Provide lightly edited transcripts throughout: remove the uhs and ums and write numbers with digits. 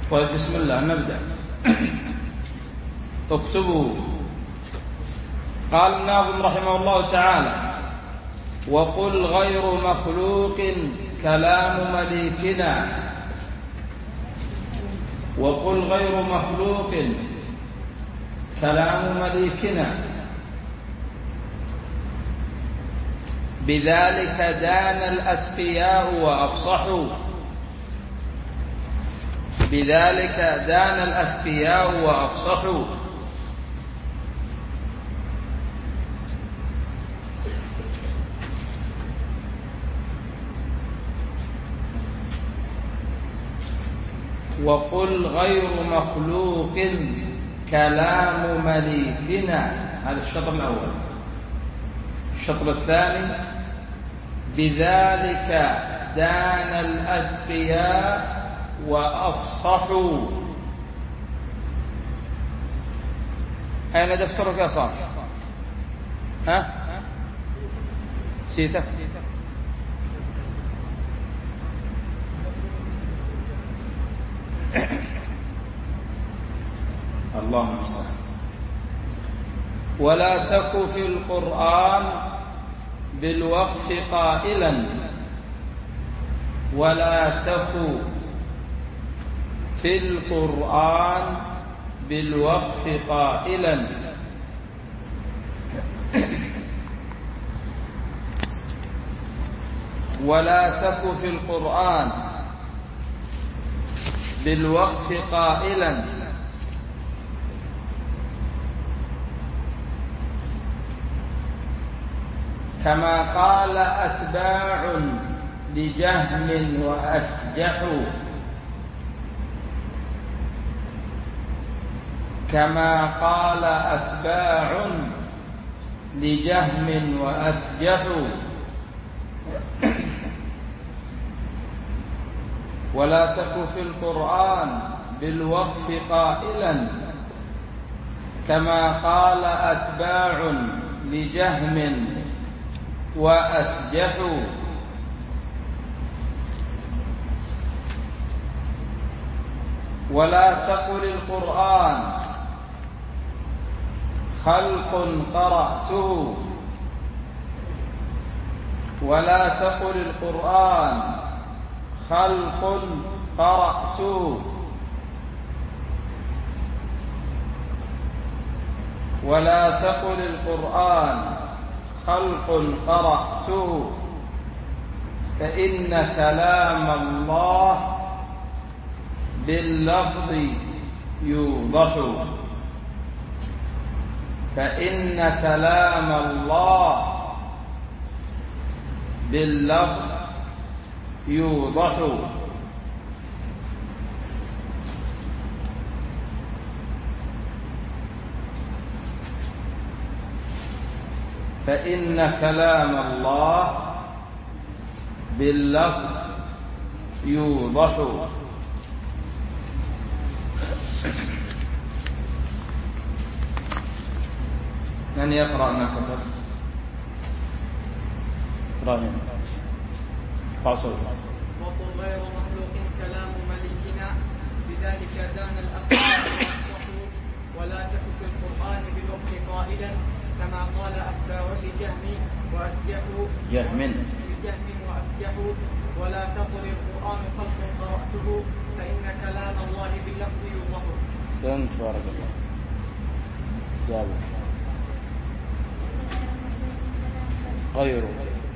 طيب بسم الله نبدأ. اكتبوا. قال الناظم رحمه الله تعالى: وقل غير مخلوق كلام مليكنا. وقل غير مخلوق كلام مليكنا، بذلك دان الأتقياء وأفصحوا. بذلك دان الأتقياء وأفصحوا. وقل غير مخلوق كلام مليكنا. هذا الشطر الأول. الشطر الثاني: بذلك دان الأتقياء وأفصحوا. أين دفترك يا صالح؟ ها؟ نسيته؟ اللهم المستعان. ولا تك في القرآن بالوقف قائلا. ولا تك في القرآن بالوقف قائلا. ولا تك في القرآن بالوقف قائلا. كما قال أتباع لجهم وأسجحوا. كما قال أتباع لجهم وأسجحوا. ولا تك في القرآن بالوقف قائلا. كما قال أتباع لجهم وأسجحوا. ولا تقل القرآن خلق قرأته. ولا تقل القرآن خلق قرأته. ولا تقل القرآن خلق قرأته، فإن كلام الله باللفظ يوضح. فإن كلام الله باللفظ يوضح. فإن كلام الله باللفظ يوضح. من يقرأ ما كتب؟ إبراهيم فاصل. وقل غير مخلوق كلام مليكنا، بذلك دان الأقوال والصحوح. ولا تك في القرآن بالوقت قائلا. كما قال أتباع لجهم وأسجحوا. لجهم وأسجحوا. ولا تقل القرآن خلق قرأته، فإن كلام الله باللفظ يوضح. سنت بارك الله. جابر غيره.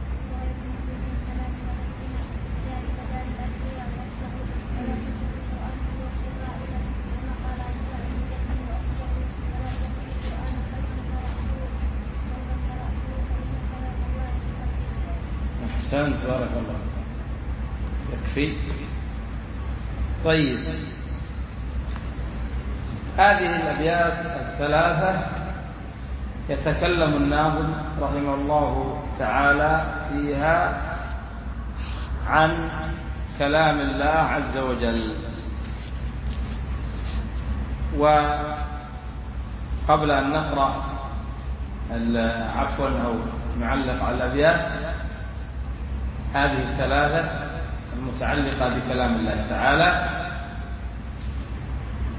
أحسنت بارك الله. يكفي. طيب، هذه الأبيات الثلاثة يتكلم الناظم رحمه الله تعالى فيها عن كلام الله عز وجل. وقبل أن نقرأ عفوا أو نعلق على الأبيات هذه الثلاثة المتعلقة بكلام الله تعالى،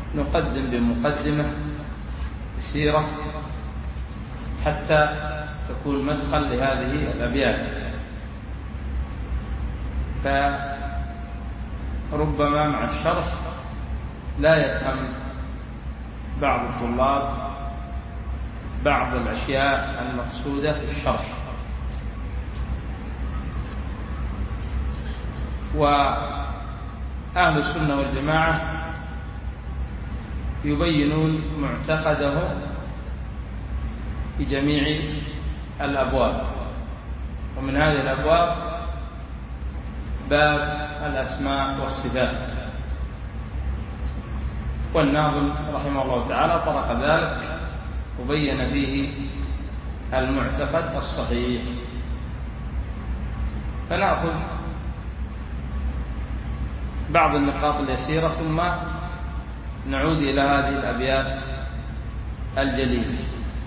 نقدم بمقدمة سيرة حتى تكون مدخل لهذه الأبيات. فربما مع الشرح لا يفهم بعض الطلاب بعض الأشياء المقصودة في الشرح. وأهل السنة والجماعة يبينون معتقده في جميع الأبواب، ومن هذه الأبواب باب الأسماء والصفات، والناظم رحمه الله تعالى طرق ذلك وبين فيه المعتقد الصحيح. فنأخذ بعض النقاط اليسيرة ثم نعود إلى هذه الأبيات الجليلة.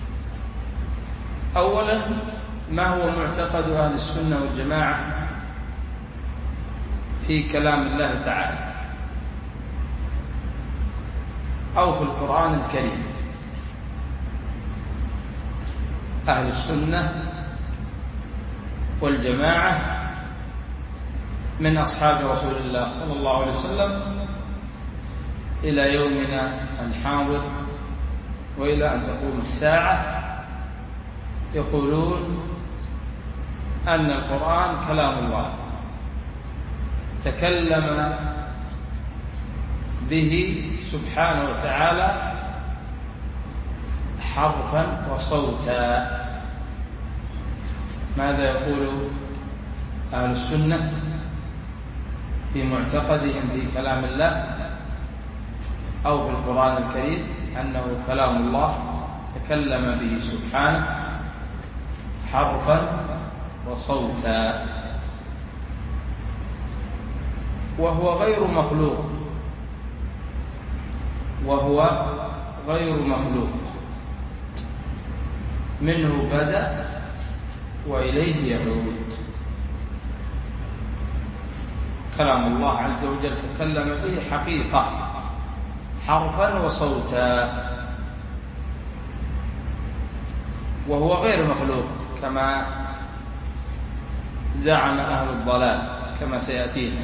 أولا، ما هو معتقد أهل السنة والجماعة في كلام الله تعالى أو في القرآن الكريم؟ أهل السنة والجماعة من أصحاب رسول الله صلى الله عليه وسلم إلى يومنا الحاضر وإلى أن تقوم الساعة يقولون أن القرآن كلام الله تكلم به سبحانه وتعالى حرفا وصوتا. ماذا يقول أهل السنة في معتقدهم في كلام الله أو في القرآن الكريم؟ أنه كلام الله تكلم به سبحانه حرفا وصوتا، وهو غير مخلوق، وهو غير مخلوق، منه بدأ وإليه يعود. كلام الله عز وجل تكلم به حقيقة حرفا وصوتا، وهو غير مخلوق كما زعم أهل الضلال كما سيأتينا.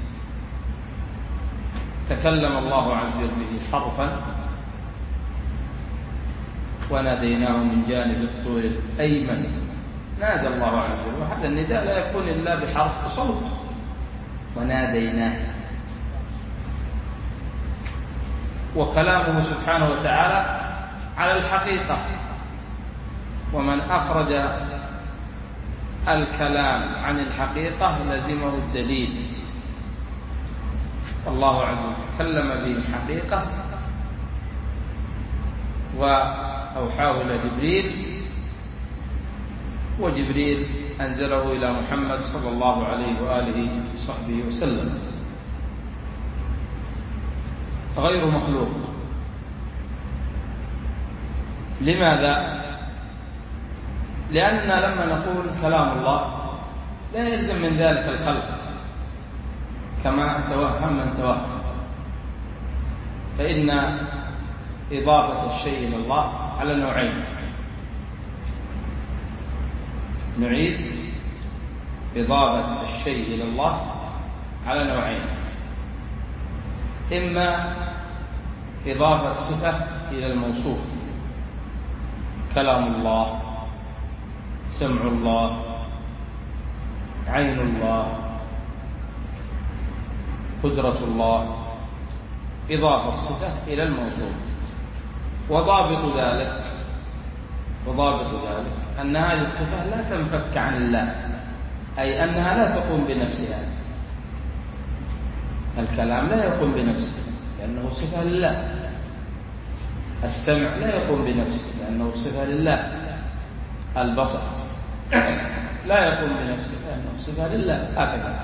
تكلم الله عز وجل به حرفا وناديناه من جانب الطور الأيمن. نادى الله عز وجل، وهذا النداء لا يكون إلا بحرف وصوت. وناديناه، وكلامه سبحانه وتعالى على الحقيقة، ومن أخرج الكلام عن الحقيقة لزمه الدليل. الله عز وجل تكلم به حقيقة وأوحاه إلى جبريل، وجبريل أنزله إلى محمد صلى الله عليه وآله وصحبه وسلم. غير مخلوق. لماذا؟ لأننا لما نقول كلام الله لا يلزم من ذلك الخلق كما توهم من توهم، فإن إضافة الشيء إلى الله على نوعين. نعيد إضافة الشيء إلى الله على نوعين: إما إضافة صفة إلى الموصوف، كلام الله، سمع الله، عين الله، قدرة الله، إضافة الصفة إلى الموصوف. وضابط ذلك أن هذه الصفة لا تنفك عن الله، أي أنها لا تقوم بنفسها. الكلام لا يقوم بنفسه لأنه صفة لله، السمع لا يقوم بنفسه لأنه صفة لله، البصر لا يقوم بنفسه لأنه صفة لله، هكذا.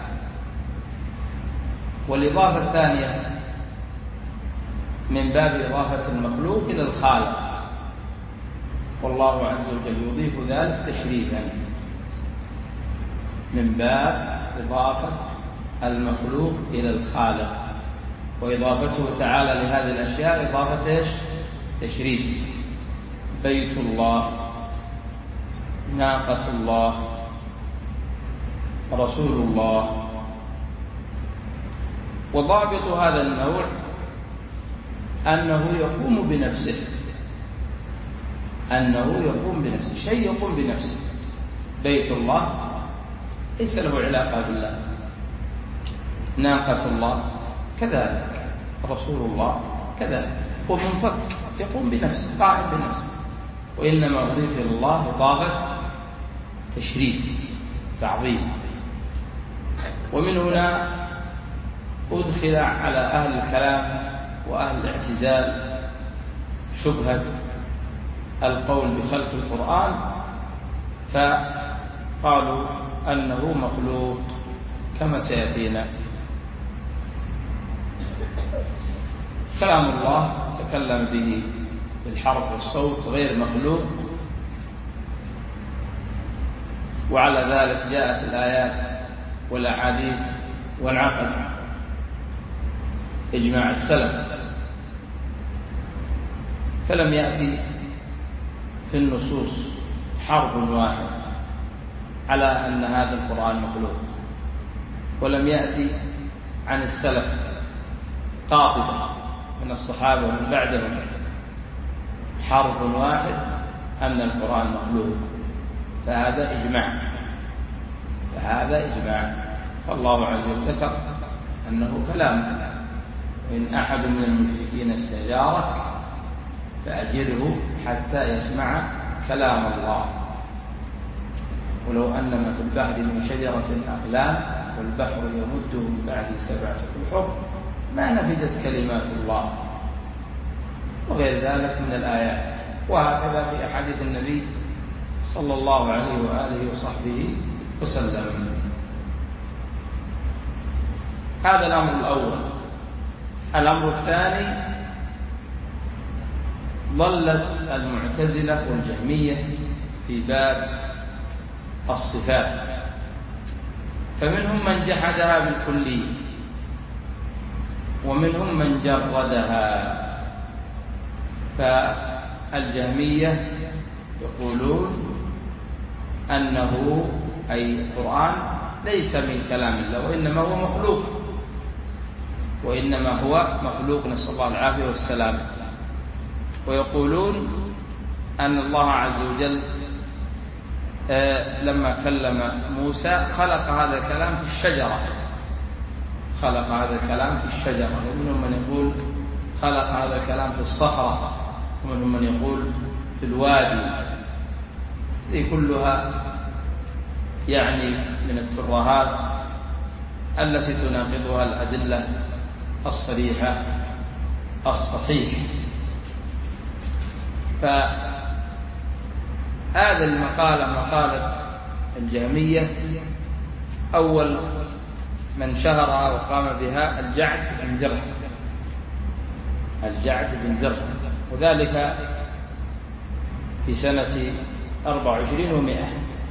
والإضافة الثانية من باب إضافة المخلوق إلى الخالق، والله عز وجل يضيف ذلك تشريفا، من باب إضافة المخلوق إلى الخالق. وإضافته تعالى لهذه الأشياء إضافة تشريف. بيت الله، ناقة الله، رسول الله. وضابط هذا النوع أنه يقوم بنفسه، شيء يقوم بنفسه. بيت الله ليس له علاقة بالله، ناقة الله كذلك، رسول الله كذلك، هو منفك يقوم بنفسه، قائم بنفسه، وإنما أضيف إلى الله إضافة تشريف تعظيم. ومن هنا أدخل على أهل الكلام وأهل الاعتزال شبهة القول بخلق القرآن، فقالوا أنه مخلوق كما سيأتينا. كلام الله تكلم به بالحرف والصوت غير مخلوق، وعلى ذلك جاءت الآيات والأحاديث والعقل إجماع السلف، فلم يأتي في النصوص حرف واحد على أن هذا القرآن مخلوق، ولم يأتي عن السلف قاطبة من الصحابة ومن بعدهم حرف واحد أن القرآن مخلوق، فهذا إجماع. فالله عز وجل ذكر أنه كلام، وإن أحد من المشركين استجارك فأجره حتى يسمع كلام الله، ولو أن ما في البحر من شجرة أقلام والبحر يمده من بعد 7 أبحر ما نفدت كلمات الله، وغير ذلك من الآيات. وهكذا في أحاديث النبي صلى الله عليه وآله وصحبه وسلم. هذا الأمر الأول. الأمر الثاني، ضلت المعتزلة والجهمية في باب الصفات، فمنهم من جحدها بالكلية ومنهم من جردها. فالجهمية يقولون أنه أي القرآن ليس من كلام الله، وإنما هو مخلوق نسأل الله العافية والسلام. ويقولون أن الله عز وجل لما كلم موسى خلق هذا الكلام في الشجرة، ومنهم من يقول خلق هذا الكلام في الصخرة، ومنهم من يقول في الوادي. هذه كلها يعني من الترهات التي تناقضها الأدلة الصريحة الصحيحة. فهذا المقالة مقالة الجهمية أول من شهرها وقام بها الجعد بن درهم، وذلك في سنة 24 و100.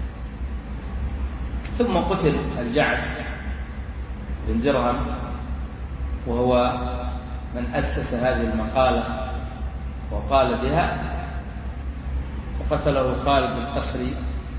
ثم قتل الجعد بن درهم، وهو من أسس هذه المقالة وقال بها، وقتله خالد القسري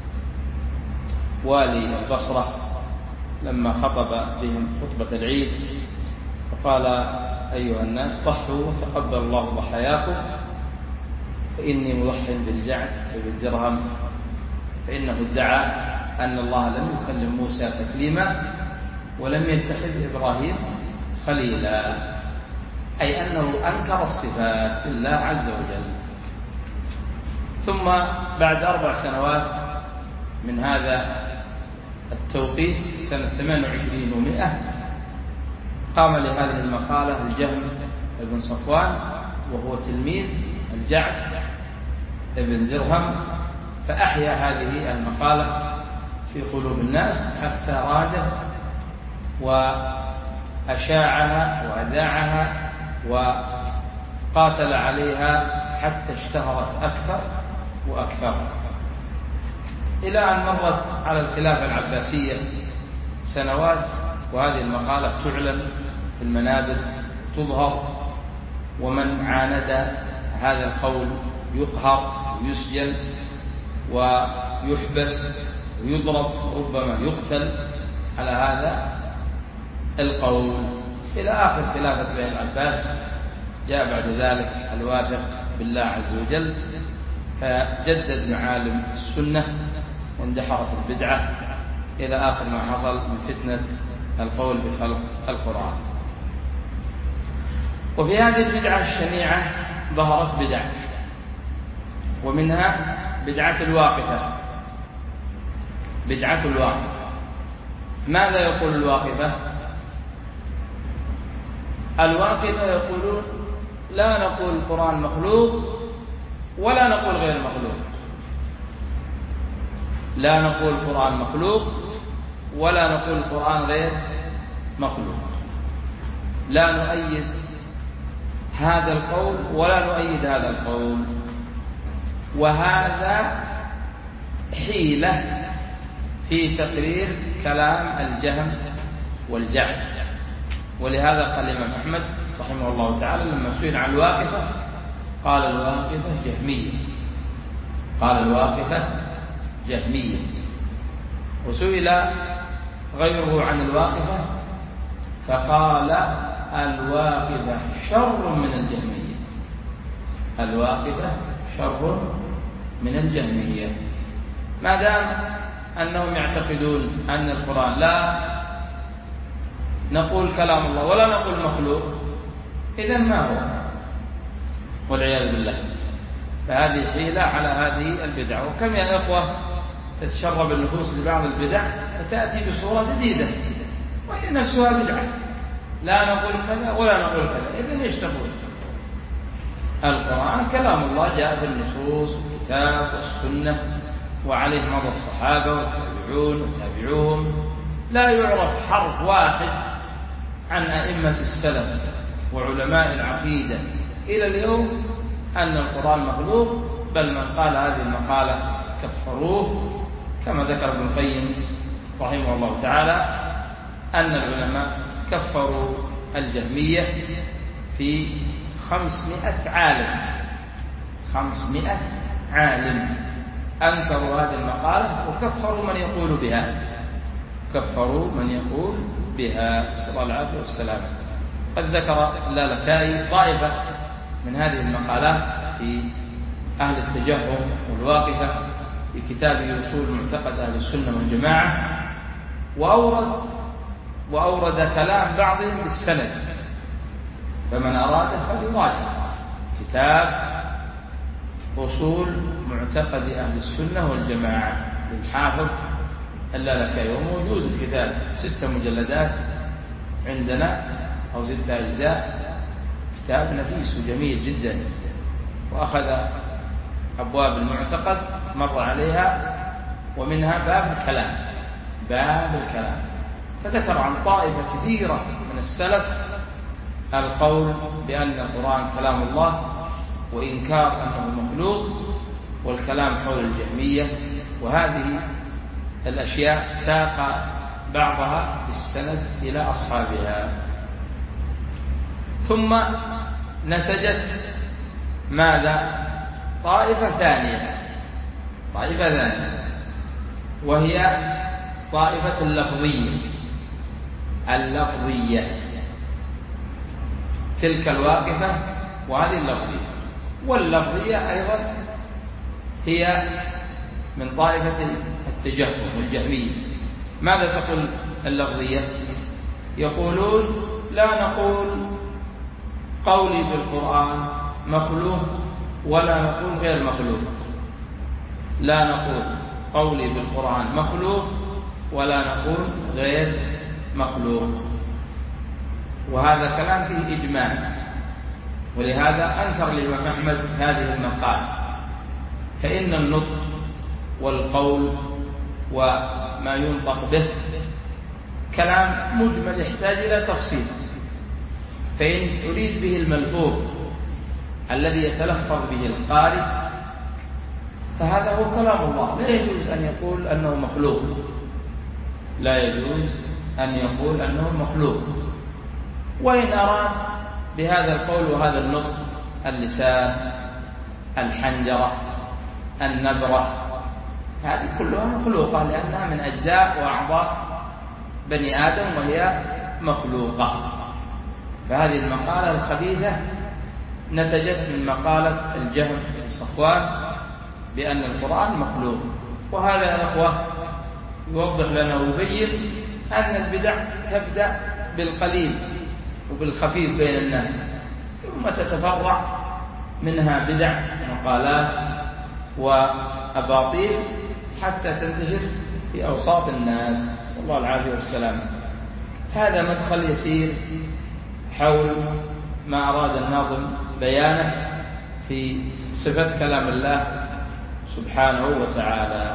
والي البصرة لما خطب بهم خطبة العيد فقال: أيها الناس ضحوا وتقبل الله ضحاياكم، فإني مضح بالجعد بن درهم، فإنه ادعى أن الله لم يكلم موسى تكليما ولم يتخذ إبراهيم خليلا، أي أنه أنكر الصفات لله عز وجل. ثم بعد 4 سنوات من هذا التوقيت سنة 28 و100 قام لهذه المقالة الجهم بن صفوان، وهو تلميذ الجعد بن درهم، فأحيا هذه المقالة في قلوب الناس حتى راجت وأشاعها وأذاعها وقاتل عليها حتى اشتهرت أكثر وأكثر، إلى أن مرت على الخلافة العباسية سنوات وهذه المقالة تعلن في المنابر تظهر، ومن عاند هذا القول يقهر ويسجن ويحبس ويضرب، ربما يقتل على هذا القول، إلى آخر خلافة بني العباس. جاء بعد ذلك الواثق بالله عز وجل فجدد معالم السنة واندحرت البدعة إلى آخر ما حصل من فتنة القول بخلق القرآن. وفي هذه البدعة الشنيعة ظهرت بدع، ومنها بدعة الواقفة. بدعة الواقفة، ماذا يقول الواقفة؟ الواقفة يقولون لا نقول القرآن مخلوق ولا نقول غير مخلوق، لا نقول القرآن مخلوق ولا نقول القرآن غير مخلوق، لا نؤيد هذا القول ولا نؤيد هذا القول. وهذا حيلة في تقرير كلام الجهم والجعد. ولهذا قال الإمام أحمد رحمه الله تعالى لما سئل عن الواقفة قال الواقفة جهمية، قال الواقفة جهمية. وسئل غيره عن الواقفة فقال الواقفة شر من الجهمية، الواقفة شر من الجهمية. ما دام أنهم يعتقدون أن القرآن لا نقول كلام الله ولا نقول مخلوق، إذن ما هو؟ والعياذ بالله. فهذه حيلة على هذه البدع. وكم يا إخوة تتشرب النفوس لبعض البدع فتأتي بصورة جديدة وهي نفسها بدعة، لا نقول كذا ولا نقول كذا. إذن ايش تقول؟ القرآن كلام الله جاء في النصوص والكتاب والسنة وعليه مضى الصحابة والتابعون وتابعوهم، لا يعرف حرف واحد عن أئمة السلف وعلماء العقيدة إلى اليوم أن القرآن مخلوق، بل من قال هذه المقالة كفروه، كما ذكر ابن القيم رحمه الله تعالى أن العلماء كفروا الجهمية في 500 عالم، 500 عالم أنكروا هذه المقالة وكفروا من يقول بها، كفروا من يقول بها، نسأل الله العافية والسلامة. قد ذكر اللالكائي طائفة من هذه المقالات في أهل التجهم والواقفة في كتابه أصول معتقد أهل السنة والجماعة، وأورد كلام بعضهم بالسند، فمن أراده فليراجع كتاب أصول معتقد أهل السنة والجماعة للحافظ اللالكائي، وموجود الكتاب 6 مجلدات عندنا أو 6 أجزاء، كتاب نفيس وجميل جدا. وأخذ أبواب المعتقد مر عليها ومنها باب الكلام، باب الكلام، فذكر عن طائفة كثيرة من السلف القول بأن القرآن كلام الله وإنكار أنه مخلوق والكلام حول الجهمية. وهذه الأشياء ساق بعضها بالسند إلى أصحابها. ثم نسجت ماذا؟ طائفة ثانية، طائفة ثانية، وهي طائفة اللفظية. اللفظية تلك الواقفة وهذه اللفظية. واللفظية أيضا هي من طائفة التجهم والجهمية. ماذا تقول اللفظية؟ يقولون لا نقول قولي بالقرآن مخلوق ولا نقول غير مخلوق، لا نقول قولي بالقرآن مخلوق ولا نقول غير مخلوق. وهذا كلام فيه إجماع، ولهذا أنكر الإمام أحمد هذه المقال، فإن النطق والقول وما ينطق به كلام مجمل يحتاج إلى تفصيل، فإن يريد به الملفوظ الذي يتلفظ به القارئ فهذا هو كلام الله، لا يجوز أن يقول أنه مخلوق، لا يجوز أن يقول أنه مخلوق. وإن أراد بهذا القول وهذا النطق: اللسان، الحنجرة، النبرة، هذه كلها مخلوقة لأنها من أجزاء وأعضاء بني آدم وهي مخلوقة. فهذه المقالة الخبيثة نتجت من مقالة الجهم بن صفوان بأن القرآن مخلوق. وهذا يا أخوة يوضح لنا ويبين أن البدع تبدأ بالقليل وبالخفيف بين الناس، ثم تتفرع منها بدع مقالات وأباطيل حتى تنتشر في أوساط الناس، صلى الله العافية والسلام. هذا مدخل يسير حول ما أراد الناظم بيانه في صفة كلام الله سبحانه وتعالى.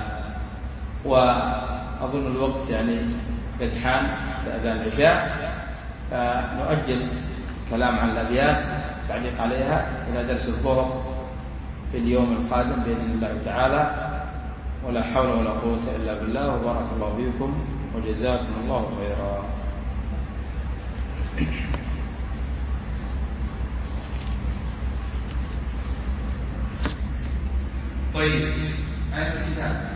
وأظن الوقت قد حان في أذان العشاء، فنؤجل الكلام عن الأبيات التعليق عليها إلى درس الظهر في اليوم القادم بإذن الله تعالى. ولا حول ولا قوة إلا بالله، وبارك الله فيكم وجزاكم الله خيرا. طيب، أين الكتاب؟